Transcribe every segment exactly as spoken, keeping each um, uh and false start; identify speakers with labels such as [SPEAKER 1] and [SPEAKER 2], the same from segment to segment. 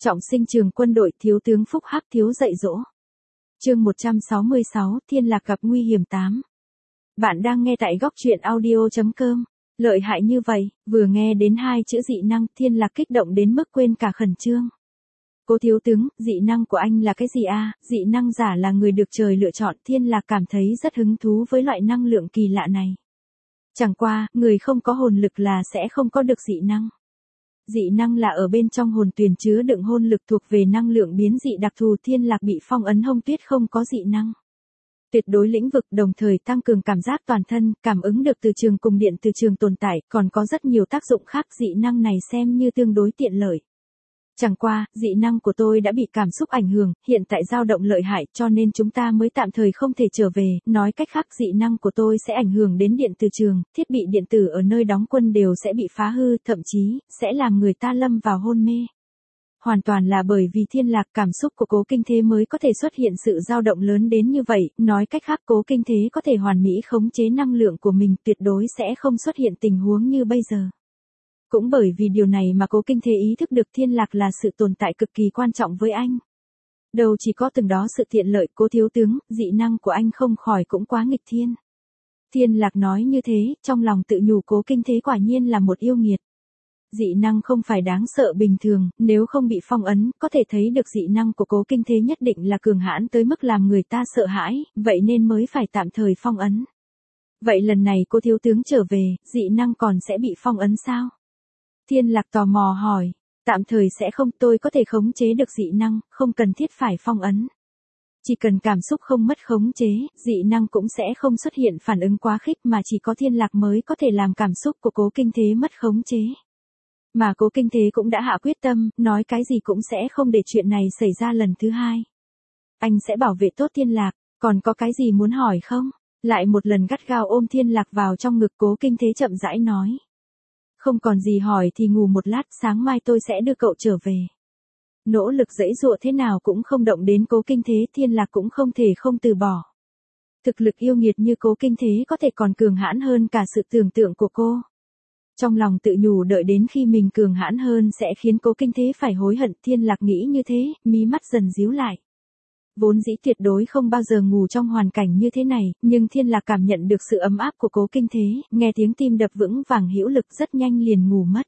[SPEAKER 1] Trọng sinh trường quân đội, thiếu tướng Phúc Hắc thiếu dạy dỗ. Chương một trăm sáu mươi sáu, Thiên Lạc gặp nguy hiểm tám. Bạn đang nghe tại góc truyện audio chấm com. Lợi hại như vậy, vừa nghe đến hai chữ dị năng, Thiên Lạc kích động đến mức quên cả khẩn trương. Cố thiếu tướng, dị năng của anh là cái gì a? À? Dị năng giả là người được trời lựa chọn, Thiên Lạc cảm thấy rất hứng thú với loại năng lượng kỳ lạ này. Chẳng qua, người không có hồn lực là sẽ không có được dị năng. Dị năng là ở bên trong hồn tuyền chứa đựng hồn lực thuộc về năng lượng biến dị đặc thù. Thiên Lạc bị phong ấn Hông Tuyết không có dị năng. Tuyệt đối lĩnh vực đồng thời tăng cường cảm giác toàn thân, cảm ứng được từ trường cùng điện từ trường tồn tại, còn có rất nhiều tác dụng khác. Dị năng này xem như tương đối tiện lợi. Chẳng qua, dị năng của tôi đã bị cảm xúc ảnh hưởng, hiện tại dao động lợi hại cho nên chúng ta mới tạm thời không thể trở về, nói cách khác dị năng của tôi sẽ ảnh hưởng đến điện từ trường, thiết bị điện tử ở nơi đóng quân đều sẽ bị phá hư, thậm chí, sẽ làm người ta lâm vào hôn mê. Hoàn toàn là bởi vì Thiên Lạc cảm xúc của Cố Kinh Thế mới có thể xuất hiện sự dao động lớn đến như vậy, nói cách khác Cố Kinh Thế có thể hoàn mỹ khống chế năng lượng của mình, tuyệt đối sẽ không xuất hiện tình huống như bây giờ. Cũng bởi vì điều này mà Cố Kinh Thế ý thức được Thiên Lạc là sự tồn tại cực kỳ quan trọng với anh. Đâu chỉ có từng đó sự tiện lợi, Cố thiếu tướng, dị năng của anh không khỏi cũng quá nghịch thiên. Thiên Lạc nói như thế, trong lòng tự nhủ Cố Kinh Thế quả nhiên là một yêu nghiệt. Dị năng không phải đáng sợ bình thường, nếu không bị phong ấn, có thể thấy được dị năng của Cố Kinh Thế nhất định là cường hãn tới mức làm người ta sợ hãi, vậy nên mới phải tạm thời phong ấn. Vậy lần này Cố thiếu tướng trở về, dị năng còn sẽ bị phong ấn sao? Thiên Lạc tò mò hỏi, tạm thời sẽ không, tôi có thể khống chế được dị năng, không cần thiết phải phong ấn. Chỉ cần cảm xúc không mất khống chế, dị năng cũng sẽ không xuất hiện phản ứng quá khích mà chỉ có Thiên Lạc mới có thể làm cảm xúc của Cố Kinh Thế mất khống chế. Mà Cố Kinh Thế cũng đã hạ quyết tâm, nói cái gì cũng sẽ không để chuyện này xảy ra lần thứ hai. Anh sẽ bảo vệ tốt Thiên Lạc, còn có cái gì muốn hỏi không? Lại một lần gắt gao ôm Thiên Lạc vào trong ngực, Cố Kinh Thế chậm rãi nói. Không còn gì hỏi thì ngủ một lát, sáng mai tôi sẽ đưa cậu trở về. Nỗ lực giãy giụa thế nào cũng không động đến Cố Kinh Thế, Thiên Lạc cũng không thể không từ bỏ. Thực lực yêu nghiệt như Cố Kinh Thế có thể còn cường hãn hơn cả sự tưởng tượng của cô. Trong lòng tự nhủ đợi đến khi mình cường hãn hơn sẽ khiến Cố Kinh Thế phải hối hận. Thiên Lạc nghĩ như thế, mí mắt dần díu lại. Vốn dĩ tuyệt đối không bao giờ ngủ trong hoàn cảnh như thế này, nhưng Thiên Lạc cảm nhận được sự ấm áp của Cố Kinh Thế, nghe tiếng tim đập vững vàng hữu lực rất nhanh liền ngủ mất.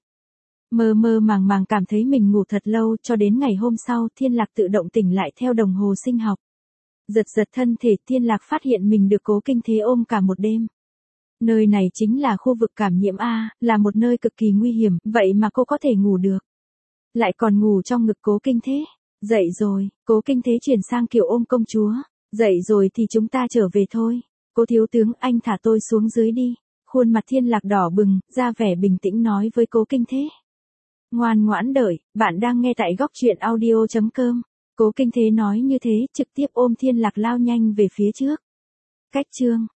[SPEAKER 1] Mơ mơ màng màng cảm thấy mình ngủ thật lâu, cho đến ngày hôm sau Thiên Lạc tự động tỉnh lại theo đồng hồ sinh học. Giật giật thân thể, Thiên Lạc phát hiện mình được Cố Kinh Thế ôm cả một đêm. Nơi này chính là khu vực cảm nhiễm A, là một nơi cực kỳ nguy hiểm, vậy mà cô có thể ngủ được. Lại còn ngủ trong ngực Cố Kinh Thế. Dậy rồi, Cố Kinh Thế chuyển sang kiểu ôm công chúa. Dậy rồi thì chúng ta trở về thôi. Cố thiếu tướng, anh thả tôi xuống dưới đi. Khuôn mặt Thiên Lạc đỏ bừng, ra vẻ bình tĩnh nói với Cố Kinh Thế. Ngoan ngoãn đợi, bạn đang nghe tại góc truyện audio chấm com. Cố Kinh Thế nói như thế, trực tiếp ôm Thiên Lạc lao nhanh về phía trước. Cách chương